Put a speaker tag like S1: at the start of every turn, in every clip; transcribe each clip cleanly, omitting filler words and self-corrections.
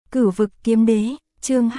S1: Cửu vực kiếm đế, chương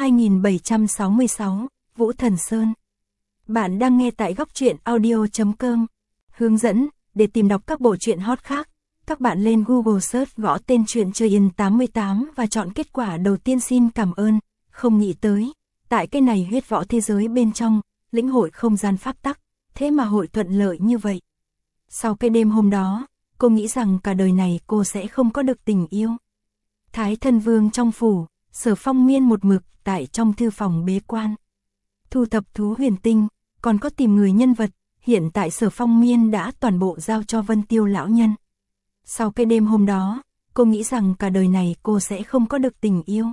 S1: 2766, Vũ Thần Sơn. Bạn đang nghe tại góc truyện audio.com. Hướng dẫn, để tìm đọc các bộ truyện hot khác, các bạn lên Google search gõ tên truyện Chơi In 88 và chọn kết quả đầu tiên. Xin cảm ơn. Không nghĩ tới, tại cái này huyết võ thế giới bên trong, lĩnh hội không gian pháp tắc, thế mà hội thuận lợi như vậy. Sau cái đêm hôm đó, cô nghĩ rằng cả đời này cô sẽ không có được tình yêu. Thái Thân Vương trong phủ, Sở Phong Miên một mực tại trong thư phòng bế quan. Thu thập thú huyền tinh, còn có tìm người nhân vật, hiện tại Sở Phong Miên đã toàn bộ giao cho Vân Tiêu lão nhân. Sau cái đêm hôm đó, cô nghĩ rằng cả đời này cô sẽ không có được tình yêu.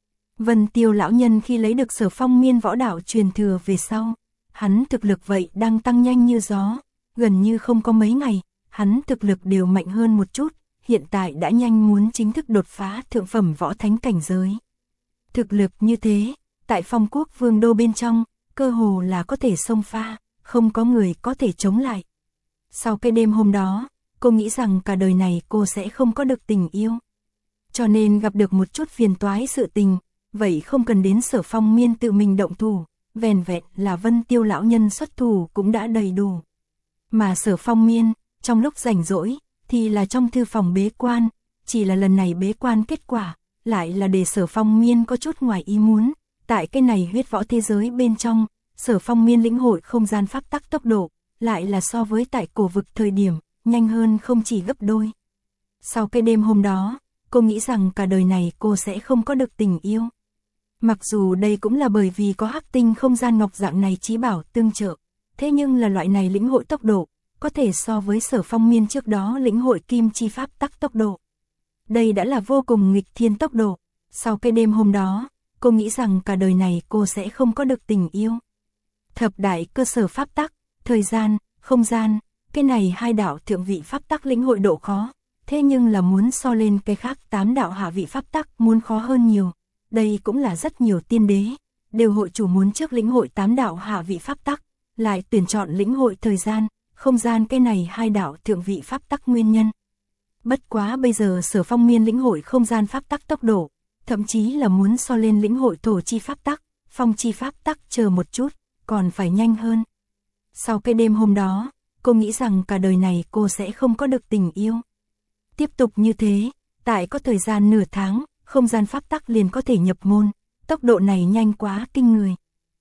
S1: Vân Tiêu lão nhân khi lấy được Sở Phong Miên võ đạo truyền thừa về sau, hắn thực lực vậy đang tăng nhanh như gió, gần như không có mấy ngày, hắn thực lực đều mạnh hơn một chút, hiện tại đã nhanh muốn chính thức đột phá thượng phẩm võ thánh cảnh giới. Thực lực như thế, tại Phong Quốc Vương đô bên trong, cơ hồ là có thể xông pha, không có người có thể chống lại. Sau cái đêm hôm đó, cô nghĩ rằng cả đời này cô sẽ không có được tình yêu. Cho nên gặp được một chút phiền toái sự tình, vậy không cần đến Sở Phong Miên tự mình động thủ, vẻn vẹn là Vân Tiêu lão nhân xuất thủ cũng đã đầy đủ. Mà Sở Phong Miên, trong lúc rảnh rỗi, thì là trong thư phòng bế quan, chỉ là lần này bế quan kết quả, lại là để Sở Phong Miên có chút ngoài ý muốn, tại cái này huyết võ thế giới bên trong, Sở Phong Miên lĩnh hội không gian pháp tắc tốc độ, lại là so với tại cổ vực thời điểm, nhanh hơn không chỉ gấp đôi. Sau cái đêm hôm đó, cô nghĩ rằng cả đời này cô sẽ không có được tình yêu. Mặc dù đây cũng là bởi vì có hắc tinh không gian ngọc dạng này chí bảo tương trợ, thế nhưng là loại này lĩnh hội tốc độ, có thể so với Sở Phong Miên trước đó lĩnh hội kim chi pháp tắc tốc độ. Đây đã là vô cùng nghịch thiên tốc độ. Sau cái đêm hôm đó, cô nghĩ rằng cả đời này cô sẽ không có được tình yêu. Thập đại cơ sở pháp tắc, thời gian, không gian, cái này hai đạo thượng vị pháp tắc lĩnh hội độ khó, thế nhưng là muốn so lên cái khác 8 đạo hạ vị pháp tắc muốn khó hơn nhiều. Đây cũng là rất nhiều tiên đế, đều hội chủ muốn trước lĩnh hội 8 đạo hạ vị pháp tắc, lại tuyển chọn lĩnh hội thời gian, không gian cái này hai đạo thượng vị pháp tắc nguyên nhân. Bất quá bây giờ Sở Phong Miên lĩnh hội không gian pháp tắc tốc độ, thậm chí là muốn so lên lĩnh hội thổ chi pháp tắc, phong chi pháp tắc chờ một chút, còn phải nhanh hơn. Sau cái đêm hôm đó, cô nghĩ rằng cả đời này cô sẽ không có được tình yêu. Tiếp tục như thế, tại có thời gian nửa tháng, không gian pháp tắc liền có thể nhập môn, tốc độ này nhanh quá kinh người.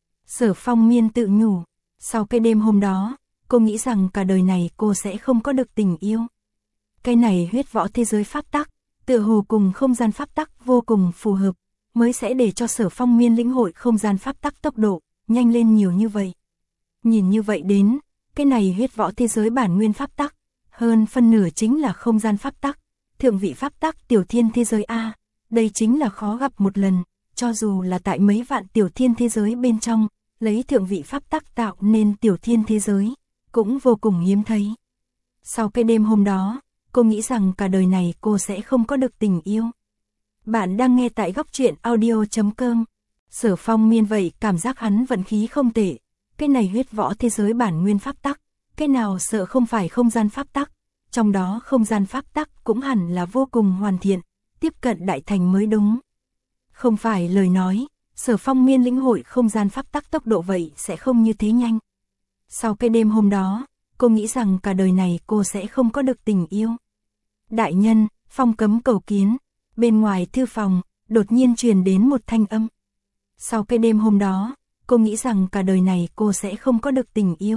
S1: Sở Phong Miên tự nhủ, sau cái đêm hôm đó, cô nghĩ rằng cả đời này cô sẽ không có được tình yêu. Cái này huyết võ thế giới pháp tắc, tựa hồ cùng không gian pháp tắc vô cùng phù hợp, mới sẽ để cho Sở Phong Miên lĩnh hội không gian pháp tắc tốc độ, nhanh lên nhiều như vậy. Nhìn như vậy đến, cái này huyết võ thế giới bản nguyên pháp tắc, hơn phân nửa chính là không gian pháp tắc, thượng vị pháp tắc tiểu thiên thế giới A, đây chính là khó gặp một lần, cho dù là tại mấy vạn tiểu thiên thế giới bên trong, lấy thượng vị pháp tắc tạo nên tiểu thiên thế giới, cũng vô cùng hiếm thấy. Sau cái đêm hôm đó, cô nghĩ rằng cả đời này cô sẽ không có được tình yêu. Bạn đang nghe tại góc truyện audio.com. Sở Phong Miên vậy cảm giác hắn vận khí không tệ. Cái này huyết võ thế giới bản nguyên pháp tắc, cái nào sợ không phải không gian pháp tắc. Trong đó không gian pháp tắc cũng hẳn là vô cùng hoàn thiện, tiếp cận đại thành mới đúng. Không phải lời nói, Sở Phong Miên lĩnh hội không gian pháp tắc tốc độ vậy sẽ không như thế nhanh. Sau cái đêm hôm đó, cô nghĩ rằng cả đời này cô sẽ không có được tình yêu. Đại nhân, Phong cấm cầu kiến. Bên ngoài thư phòng, đột nhiên truyền đến một thanh âm. Sau cái đêm hôm đó, cô nghĩ rằng cả đời này cô sẽ không có được tình yêu.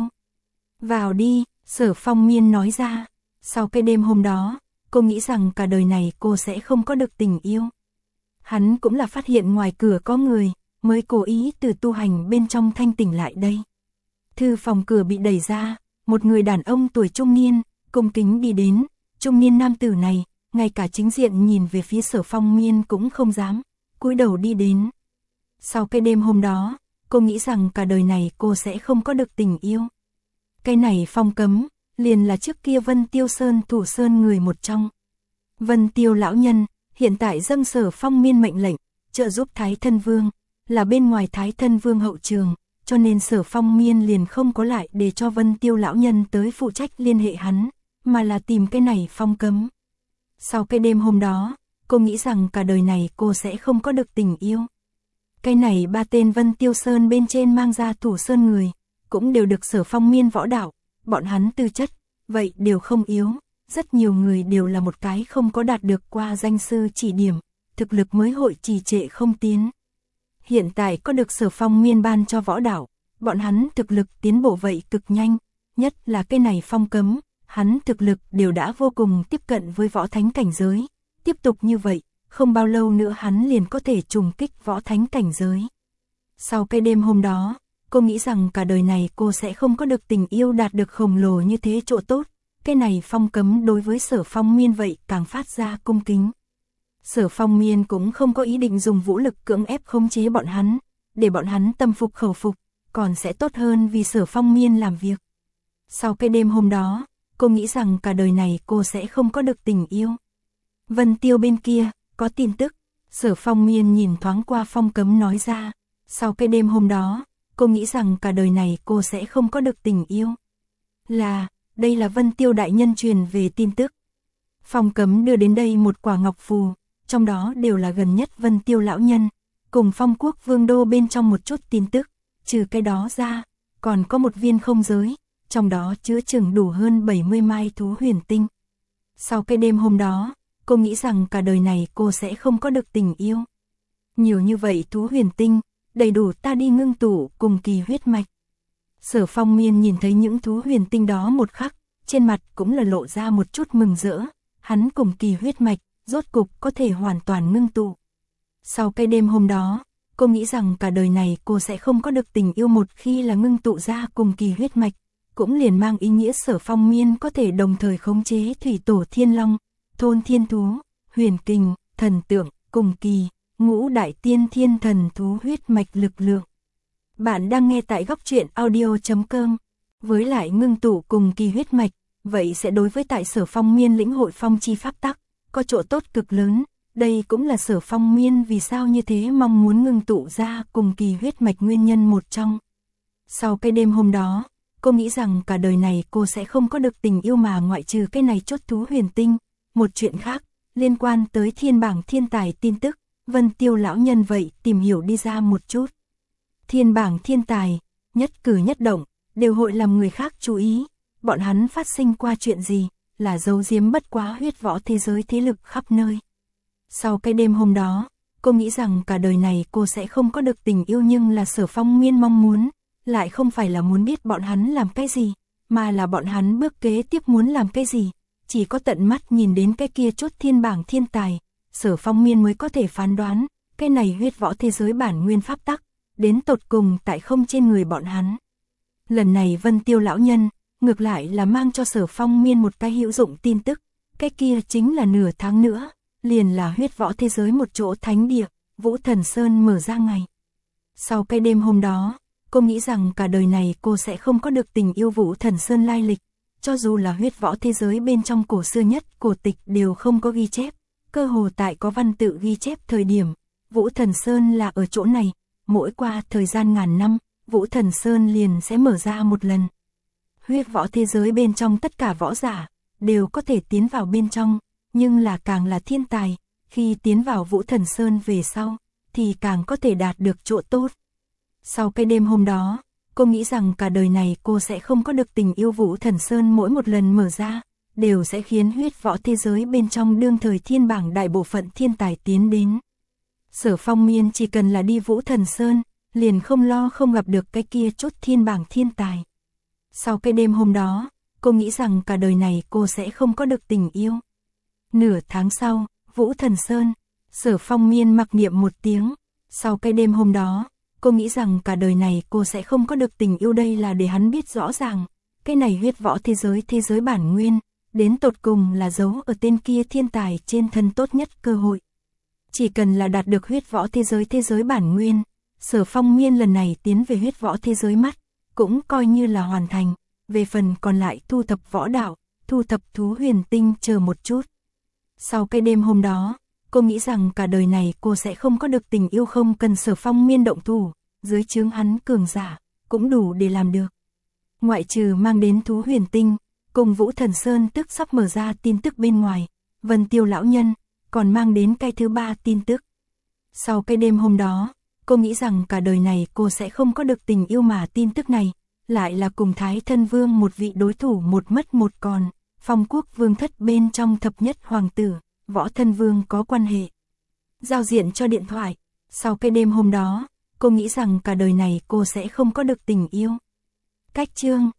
S1: Vào đi, Sở Phong Miên nói ra. Sau cái đêm hôm đó, cô nghĩ rằng cả đời này cô sẽ không có được tình yêu. Hắn cũng là phát hiện ngoài cửa có người, mới cố ý từ tu hành bên trong thanh tỉnh lại đây. Thư phòng cửa bị đẩy ra, một người đàn ông tuổi trung niên, cung kính đi đến. Trung niên nam tử này, ngay cả chính diện nhìn về phía Sở Phong Miên cũng không dám, cúi đầu đi đến. Sau cái đêm hôm đó, cô nghĩ rằng cả đời này cô sẽ không có được tình yêu. Cái này phong cấm, liền là trước kia Vân Tiêu Sơn thủ sơn người một trong. Vân Tiêu lão nhân, hiện tại dâng Sở Phong Miên mệnh lệnh, trợ giúp Thái Thân Vương, là bên ngoài Thái Thân Vương hậu trường, cho nên Sở Phong Miên liền không có lại để cho Vân Tiêu lão nhân tới phụ trách liên hệ hắn, mà là tìm cái này phong cấm. Sau cái đêm hôm đó, cô nghĩ rằng cả đời này cô sẽ không có được tình yêu. Cái này ba tên Vân Tiêu Sơn bên trên mang ra Thủ Sơn người, cũng đều được Sở Phong Miên võ đạo, bọn hắn tư chất, vậy đều không yếu, rất nhiều người đều là một cái không có đạt được qua danh sư chỉ điểm, thực lực mới hội trì trệ không tiến. Hiện tại có được Sở Phong Miên ban cho võ đạo, bọn hắn thực lực tiến bộ vậy cực nhanh, nhất là cái này Phong Cấm, hắn thực lực đều đã vô cùng tiếp cận với võ thánh cảnh giới, tiếp tục như vậy, không bao lâu nữa hắn liền có thể trùng kích võ thánh cảnh giới. Sau cái đêm hôm đó, cô nghĩ rằng cả đời này cô sẽ không có được tình yêu đạt được khổng lồ như thế chỗ tốt, cái này Phong Cấm đối với Sở Phong Miên vậy càng phát ra cung kính. Sở Phong Miên cũng không có ý định dùng vũ lực cưỡng ép khống chế bọn hắn, để bọn hắn tâm phục khẩu phục, còn sẽ tốt hơn vì Sở Phong Miên làm việc. Sau cái đêm hôm đó, cô nghĩ rằng cả đời này cô sẽ không có được tình yêu. Vân Tiêu bên kia, có tin tức, Sở Phong Miên nhìn thoáng qua Phong Cấm nói ra, sau cái đêm hôm đó, cô nghĩ rằng cả đời này cô sẽ không có được tình yêu. Đây là Vân Tiêu đại nhân truyền về tin tức. Phong Cấm đưa đến đây một quả ngọc phù, trong đó đều là gần nhất Vân Tiêu lão nhân, cùng Phong Quốc Vương đô bên trong một chút tin tức, trừ cái đó ra, còn có một viên không giới, trong đó chứa chừng đủ hơn 70 mai thú huyền tinh. Sau cái đêm hôm đó, cô nghĩ rằng cả đời này cô sẽ không có được tình yêu. Nhiều như vậy thú huyền tinh, đầy đủ ta đi ngưng tụ cùng kỳ huyết mạch. Sở Phong Miên nhìn thấy những thú huyền tinh đó một khắc, trên mặt cũng là lộ ra một chút mừng rỡ, hắn cùng kỳ huyết mạch, rốt cục có thể hoàn toàn ngưng tụ. Sau cái đêm hôm đó, cô nghĩ rằng cả đời này cô sẽ không có được tình yêu một khi là ngưng tụ ra cùng kỳ huyết mạch, cũng liền mang ý nghĩa Sở Phong Miên có thể đồng thời khống chế thủy tổ thiên long, thôn thiên thú, huyền kình, thần tượng, cùng kỳ, ngũ đại tiên thiên thần thú huyết mạch lực lượng. Bạn đang nghe tại góc truyện audio.com. Với lại ngưng tụ cùng kỳ huyết mạch, vậy sẽ đối với tại Sở Phong Miên lĩnh hội phong chi pháp tắc, có chỗ tốt cực lớn. Đây cũng là Sở Phong Miên vì sao như thế mong muốn ngưng tụ ra cùng kỳ huyết mạch nguyên nhân một trong. Sau cái đêm hôm đó, cô nghĩ rằng cả đời này cô sẽ không có được tình yêu mà ngoại trừ cái này chốt thú huyền tinh. Một chuyện khác, liên quan tới thiên bảng thiên tài tin tức, Vân Tiêu lão nhân vậy tìm hiểu đi ra một chút. Thiên bảng thiên tài, nhất cử nhất động, đều hội làm người khác chú ý, bọn hắn phát sinh qua chuyện gì, là giấu giếm bất quá huyết võ thế giới thế lực khắp nơi. Sau cái đêm hôm đó, cô nghĩ rằng cả đời này cô sẽ không có được tình yêu nhưng là Sở Phong Miên mong muốn, lại không phải là muốn biết bọn hắn làm cái gì, mà là bọn hắn bước kế tiếp muốn làm cái gì. Chỉ có tận mắt nhìn đến cái kia chốt thiên bảng thiên tài, Sở Phong Miên mới có thể phán đoán, cái này huyết võ thế giới bản nguyên pháp tắc, đến tột cùng tại không trên người bọn hắn. Lần này Vân Tiêu lão nhân, ngược lại là mang cho Sở Phong Miên một cái hữu dụng tin tức, cái kia chính là nửa tháng nữa, liền là huyết võ thế giới một chỗ thánh địa, Vũ Thần Sơn mở ra ngày. Sau cái đêm hôm đó, cô nghĩ rằng cả đời này cô sẽ không có được tình yêu Vũ Thần Sơn lai lịch, cho dù là huyết võ thế giới bên trong cổ xưa nhất cổ tịch đều không có ghi chép, cơ hồ tại có văn tự ghi chép thời điểm, Vũ Thần Sơn là ở chỗ này, mỗi qua thời gian ngàn năm, Vũ Thần Sơn liền sẽ mở ra một lần. Huyết võ thế giới bên trong tất cả võ giả, đều có thể tiến vào bên trong, nhưng là càng là thiên tài, khi tiến vào Vũ Thần Sơn về sau, thì càng có thể đạt được chỗ tốt. Sau cái đêm hôm đó, cô nghĩ rằng cả đời này cô sẽ không có được tình yêu Vũ Thần Sơn mỗi một lần mở ra, đều sẽ khiến huyết võ thế giới bên trong đương thời thiên bảng đại bộ phận thiên tài tiến đến. Sở Phong Miên chỉ cần là đi Vũ Thần Sơn, liền không lo không gặp được cái kia chốt thiên bảng thiên tài. Sau cái đêm hôm đó, cô nghĩ rằng cả đời này cô sẽ không có được tình yêu. Nửa tháng sau, Vũ Thần Sơn, Sở Phong Miên mặc niệm một tiếng. Sau cái đêm hôm đó, cô nghĩ rằng cả đời này cô sẽ không có được tình yêu, đây là để hắn biết rõ ràng, cái này huyết võ thế giới bản nguyên, đến tột cùng là giấu ở tên kia thiên tài trên thân tốt nhất cơ hội. Chỉ cần là đạt được huyết võ thế giới bản nguyên, Sở Phong Miên lần này tiến về huyết võ thế giới mắt, cũng coi như là hoàn thành, về phần còn lại thu thập võ đạo, thu thập thú huyền tinh chờ một chút. Sau cái đêm hôm đó, cô nghĩ rằng cả đời này cô sẽ không có được tình yêu, không cần Sở Phong Miên động thủ, dưới trướng hắn cường giả, cũng đủ để làm được. Ngoại trừ mang đến thú huyền tinh, cùng Vũ Thần Sơn tức sắp mở ra tin tức bên ngoài, Vân Tiêu lão nhân, còn mang đến cái thứ ba tin tức. Sau cái đêm hôm đó, cô nghĩ rằng cả đời này cô sẽ không có được tình yêu mà tin tức này, lại là cùng Thái Thân Vương một vị đối thủ một mất một còn, Phong Quốc Vương thất bên trong thập nhất hoàng tử, Võ Thân Vương có quan hệ. Giao diện cho điện thoại, sau cái đêm hôm đó, cô nghĩ rằng cả đời này cô sẽ không có được tình yêu. Cách chương